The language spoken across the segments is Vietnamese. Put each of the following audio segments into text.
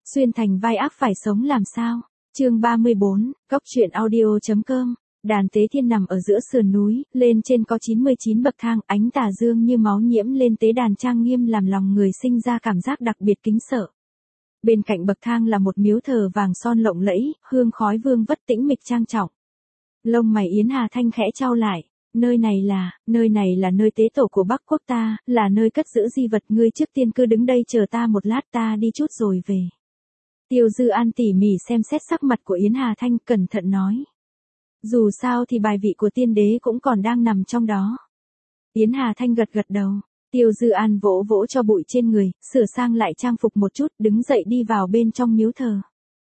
Xuyên thành vai ác phải sống làm sao? Chương 34, Góc truyện audio.com. Đàn Tế Thiên nằm ở giữa sườn núi, lên trên có 99 bậc thang, ánh tà dương như máu nhiễm lên tế đàn trang nghiêm làm lòng người sinh ra cảm giác đặc biệt kính sợ. Bên cạnh bậc thang là một miếu thờ vàng son lộng lẫy, hương khói vương vất tĩnh mịch trang trọng. Lông mày Yến Hà Thanh khẽ chau lại. Nơi này là nơi tế tổ của Bắc Quốc ta, là nơi cất giữ di vật, ngươi trước tiên cứ đứng đây chờ ta một lát, ta đi chút rồi về. Tiêu Dư An tỉ mỉ xem xét sắc mặt của Yến Hà Thanh, cẩn thận nói. Dù sao thì bài vị của tiên đế cũng còn đang nằm trong đó. Yến Hà Thanh gật gật đầu. Tiêu Dư An vỗ vỗ cho bụi trên người, sửa sang lại trang phục một chút, đứng dậy đi vào bên trong miếu thờ.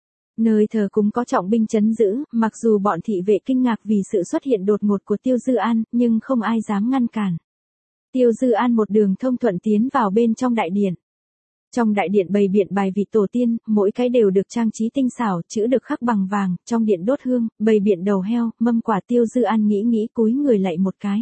Nơi thờ cúng có trọng binh trấn giữ, mặc dù bọn thị vệ kinh ngạc vì sự xuất hiện đột ngột của Tiêu Dư An, nhưng không ai dám ngăn cản. Tiêu Dư An một đường thông thuận tiến vào bên trong đại điện. Trong đại điện bày biện bài vị tổ tiên, mỗi cái đều được trang trí tinh xảo, chữ được khắc bằng vàng, trong điện đốt hương, bày biện đầu heo, mâm quả. Tiêu Dư An nghĩ cúi người lạy một cái.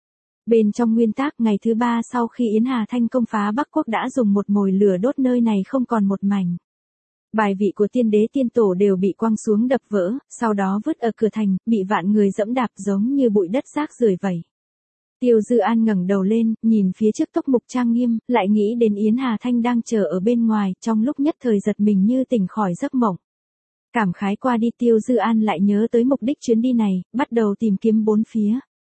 Bên trong nguyên tắc, ngày thứ 3 sau khi Yến Hà Thanh công phá Bắc Quốc đã dùng một mồi lửa đốt nơi này không còn một mảnh. Bài vị của tiên đế tiên tổ đều bị quăng xuống đập vỡ, sau đó vứt ở cửa thành, bị vạn người dẫm đạp giống như bụi đất rác rưởi vậy. Tiêu Dư An ngẩng đầu lên, nhìn phía trước túc mục trang nghiêm, lại nghĩ đến Yến Hà Thanh đang chờ ở bên ngoài, trong lúc nhất thời giật mình như tỉnh khỏi giấc mộng. Cảm khái qua đi, Tiêu Dư An lại nhớ tới mục đích chuyến đi này, bắt đầu tìm kiếm bốn phía.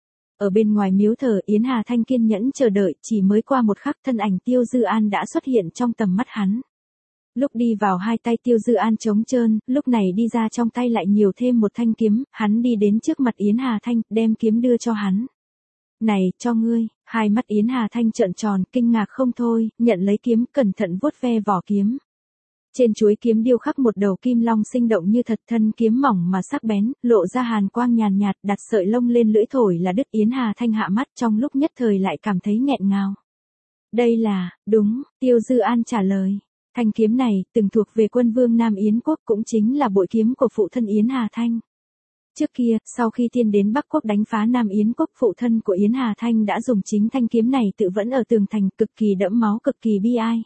Ở bên ngoài miếu thờ, Yến Hà Thanh kiên nhẫn chờ đợi, chỉ mới qua một khắc thân ảnh Tiêu Dư An đã xuất hiện trong tầm mắt hắn. Lúc đi vào hai tay Tiêu Dư An trống trơn, lúc này đi ra trong tay lại nhiều thêm một thanh kiếm, hắn đi đến trước mặt Yến Hà Thanh, đem kiếm đưa cho hắn. Này, cho ngươi. Hai mắt Yến Hà Thanh trợn tròn, kinh ngạc không thôi, nhận lấy kiếm, cẩn thận vuốt ve vỏ kiếm. Trên chuôi kiếm điêu khắc một đầu kim long sinh động như thật, thân kiếm mỏng mà sắc bén, lộ ra hàn quang nhàn nhạt, đặt sợi lông lên lưỡi thổi là đứt. Yến Hà Thanh hạ mắt, trong lúc nhất thời lại cảm thấy nghẹn ngào. Đây là, đúng, Tiêu Dư An trả lời. Thanh kiếm này, từng thuộc về quân vương Nam Yến Quốc, cũng chính là bội kiếm của phụ thân Yến Hà Thanh. Trước kia, sau khi tiên đến Bắc Quốc đánh phá Nam Yến Quốc, phụ thân của Yến Hà Thanh đã dùng chính thanh kiếm này tự vẫn ở tường thành, cực kỳ đẫm máu, cực kỳ bi ai.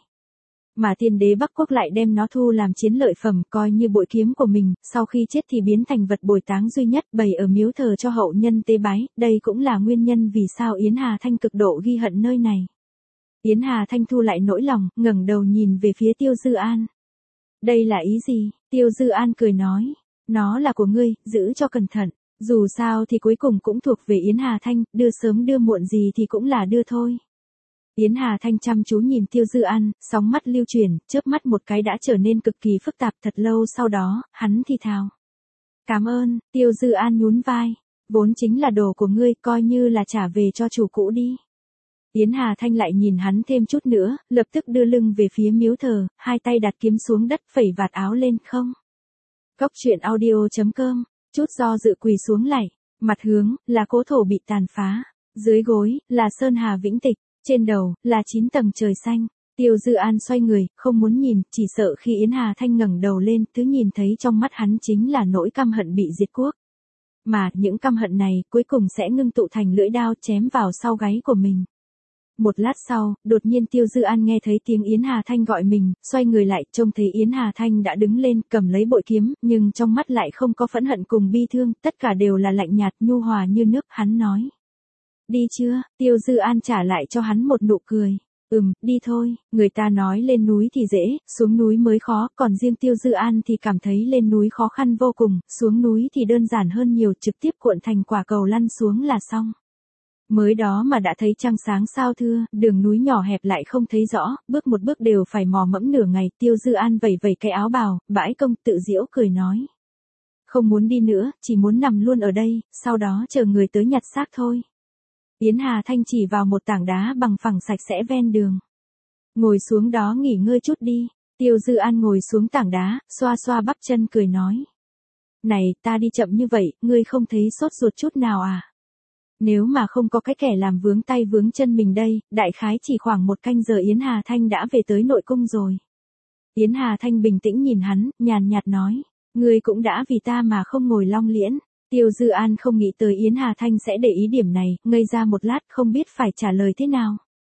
Mà tiên đế Bắc Quốc lại đem nó thu làm chiến lợi phẩm, coi như bội kiếm của mình, sau khi chết thì biến thành vật bồi táng duy nhất, bày ở miếu thờ cho hậu nhân tế bái, đây cũng là nguyên nhân vì sao Yến Hà Thanh cực độ ghi hận nơi này. Yến Hà Thanh thu lại nỗi lòng, ngẩng đầu nhìn về phía Tiêu Dư An. Đây là ý gì? Tiêu Dư An cười nói. Nó là của ngươi, giữ cho cẩn thận. Dù sao thì cuối cùng cũng thuộc về Yến Hà Thanh, đưa sớm đưa muộn gì thì cũng là đưa thôi. Yến Hà Thanh chăm chú nhìn Tiêu Dư An, sóng mắt lưu chuyển, chớp mắt một cái đã trở nên cực kỳ phức tạp. Thật lâu sau đó, hắn thì thào. Cảm ơn. Tiêu Dư An nhún vai. Vốn chính là đồ của ngươi, coi như là trả về cho chủ cũ đi. Yến Hà Thanh lại nhìn hắn thêm chút nữa, lập tức đưa lưng về phía miếu thờ, hai tay đặt kiếm xuống đất, phẩy vạt áo lên. Không. Góc truyện audio.com. Chút do dự quỳ xuống lạy. Mặt hướng, là cố thổ bị tàn phá. Dưới gối, là sơn hà vĩnh tịch. Trên đầu, là 9 tầng trời xanh. Tiêu Dư An xoay người, không muốn nhìn, chỉ sợ khi Yến Hà Thanh ngẩng đầu lên, thứ nhìn thấy trong mắt hắn chính là nỗi căm hận bị diệt quốc. Mà, những căm hận này, cuối cùng sẽ ngưng tụ thành lưỡi đao chém vào sau gáy của mình. Một lát sau, đột nhiên Tiêu Dư An nghe thấy tiếng Yến Hà Thanh gọi mình, xoay người lại, trông thấy Yến Hà Thanh đã đứng lên, cầm lấy bội kiếm, nhưng trong mắt lại không có phẫn hận cùng bi thương, tất cả đều là lạnh nhạt, nhu hòa như nước. Hắn nói. Đi chưa? Tiêu Dư An trả lại cho hắn một nụ cười. Đi thôi. Người ta nói lên núi thì dễ, xuống núi mới khó, còn riêng Tiêu Dư An thì cảm thấy lên núi khó khăn vô cùng, xuống núi thì đơn giản hơn nhiều, trực tiếp cuộn thành quả cầu lăn xuống là xong. Mới đó mà đã thấy trăng sáng sao thưa, đường núi nhỏ hẹp lại không thấy rõ, bước một bước đều phải mò mẫm nửa ngày. Tiêu Dư An vẩy vẩy cái áo bào, bãi công, tự giễu cười nói. Không muốn đi nữa, chỉ muốn nằm luôn ở đây, sau đó chờ người tới nhặt xác thôi. Yến Hà Thanh chỉ vào một tảng đá bằng phẳng sạch sẽ ven đường. Ngồi xuống đó nghỉ ngơi chút đi. Tiêu Dư An ngồi xuống tảng đá, xoa xoa bắp chân cười nói. Này, ta đi chậm như vậy, ngươi không thấy sốt ruột chút nào à? Nếu mà không có cái kẻ làm vướng tay vướng chân mình đây, đại khái chỉ khoảng 1 canh giờ Yến Hà Thanh đã về tới nội cung rồi. Yến Hà Thanh bình tĩnh nhìn hắn, nhàn nhạt nói, ngươi cũng đã vì ta mà không ngồi long liễn. Tiêu Dư An không nghĩ tới Yến Hà Thanh sẽ để ý điểm này, ngây ra một lát không biết phải trả lời thế nào.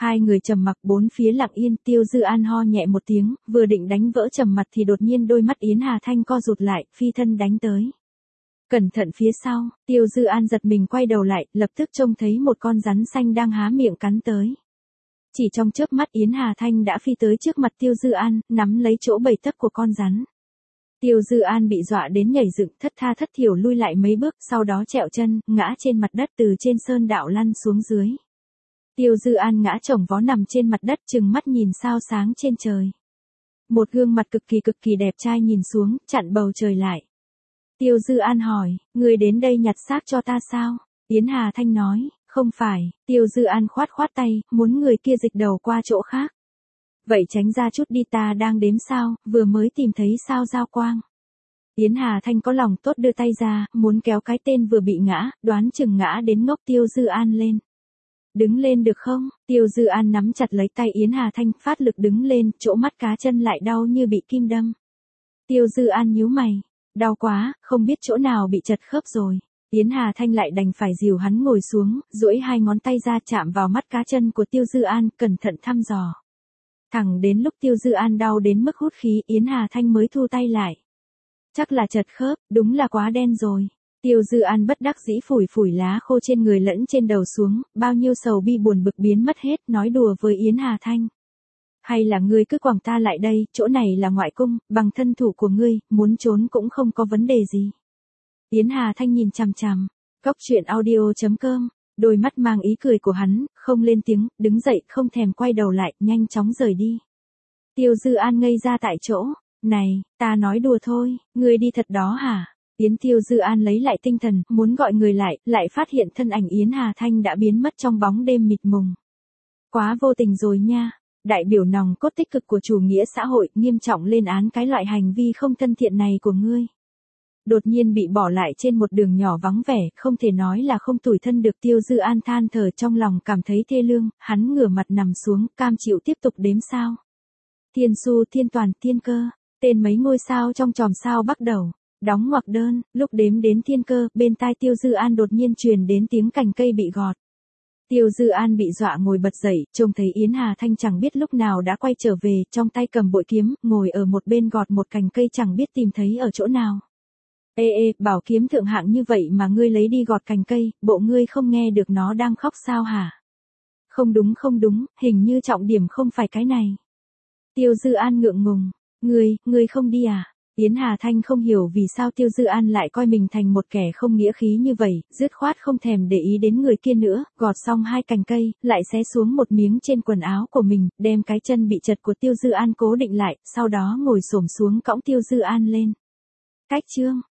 Hai người trầm mặc, bốn phía lặng yên. Tiêu Dư An ho nhẹ một tiếng, vừa định đánh vỡ trầm mặc thì đột nhiên đôi mắt Yến Hà Thanh co rụt lại, phi thân đánh tới. Cẩn thận phía sau, Tiêu Dư An giật mình quay đầu lại, lập tức trông thấy một con rắn xanh đang há miệng cắn tới. Chỉ trong chớp mắt Yến Hà Thanh đã phi tới trước mặt Tiêu Dư An, nắm lấy chỗ bầy tấc của con rắn. Tiêu Dư An bị dọa đến nhảy dựng, thất tha thất thiểu lui lại mấy bước, sau đó trẹo chân, ngã trên mặt đất từ trên sơn đạo lăn xuống dưới. Tiêu Dư An ngã chồng vó nằm trên mặt đất, trừng mắt nhìn sao sáng trên trời. Một gương mặt cực kỳ đẹp trai nhìn xuống, chặn bầu trời lại. Tiêu Dư An hỏi, người đến đây nhặt xác cho ta sao? Yến Hà Thanh nói, không phải. Tiêu Dư An khoát tay, muốn người kia dịch đầu qua chỗ khác. Vậy tránh ra chút đi, ta đang đếm sao, vừa mới tìm thấy sao giao quang. Yến Hà Thanh có lòng tốt đưa tay ra, muốn kéo cái tên vừa bị ngã, đoán chừng ngã đến ngốc Tiêu Dư An lên. Đứng lên được không? Tiêu Dư An nắm chặt lấy tay Yến Hà Thanh, phát lực đứng lên, chỗ mắt cá chân lại đau như bị kim đâm. Tiêu Dư An nhíu mày, đau quá, không biết chỗ nào bị chật khớp rồi. Yến Hà Thanh lại đành phải dìu hắn ngồi xuống, duỗi hai ngón tay ra chạm vào mắt cá chân của Tiêu Dư An, cẩn thận thăm dò. Thẳng đến lúc Tiêu Dư An đau đến mức hút khí, Yến Hà Thanh mới thu tay lại. Chắc là chật khớp, đúng là quá đen rồi. Tiêu Dư An bất đắc dĩ phủi lá khô trên người lẫn trên đầu xuống, bao nhiêu sầu bi buồn bực biến mất hết, nói đùa với Yến Hà Thanh. Hay là ngươi cứ quẳng ta lại đây, chỗ này là ngoại cung, bằng thân thủ của ngươi, muốn trốn cũng không có vấn đề gì. Yến Hà Thanh nhìn chằm chằm, goctruyện.audio.com, đôi mắt mang ý cười của hắn, không lên tiếng, đứng dậy, không thèm quay đầu lại, nhanh chóng rời đi. Tiêu Dư An ngây ra tại chỗ, này, ta nói đùa thôi, ngươi đi thật đó hả? Tiêu Dư An lấy lại tinh thần, muốn gọi người lại phát hiện thân ảnh Yến Hà Thanh đã biến mất trong bóng đêm mịt mùng. Quá vô tình rồi nha. Đại biểu nòng cốt tích cực của chủ nghĩa xã hội, nghiêm trọng lên án cái loại hành vi không thân thiện này của ngươi. Đột nhiên bị bỏ lại trên một đường nhỏ vắng vẻ, không thể nói là không tủi thân được. Tiêu Dư An than thở trong lòng, cảm thấy thê lương, hắn ngửa mặt nằm xuống, cam chịu tiếp tục đếm sao. Thiên Su, Thiên Toàn, Thiên Cơ, tên mấy ngôi sao trong chòm sao bắt đầu. Đóng ngoặc đơn, lúc đếm đến Thiên Cơ, bên tai Tiêu Dư An đột nhiên truyền đến tiếng cành cây bị gọt. Tiêu Dư An bị dọa ngồi bật dậy, trông thấy Yến Hà Thanh chẳng biết lúc nào đã quay trở về, trong tay cầm bội kiếm, ngồi ở một bên gọt một cành cây chẳng biết tìm thấy ở chỗ nào. Ê, bảo kiếm thượng hạng như vậy mà ngươi lấy đi gọt cành cây, bộ ngươi không nghe được nó đang khóc sao hả? Không đúng, hình như trọng điểm không phải cái này. Tiêu Dư An ngượng ngùng, ngươi không đi à? Yến Hà Thanh không hiểu vì sao Tiêu Dư An lại coi mình thành một kẻ không nghĩa khí như vậy, dứt khoát không thèm để ý đến người kia nữa, gọt xong hai cành cây, lại xé xuống một miếng trên quần áo của mình, đem cái chân bị chật của Tiêu Dư An cố định lại, sau đó ngồi xổm xuống cõng Tiêu Dư An lên. Cách chương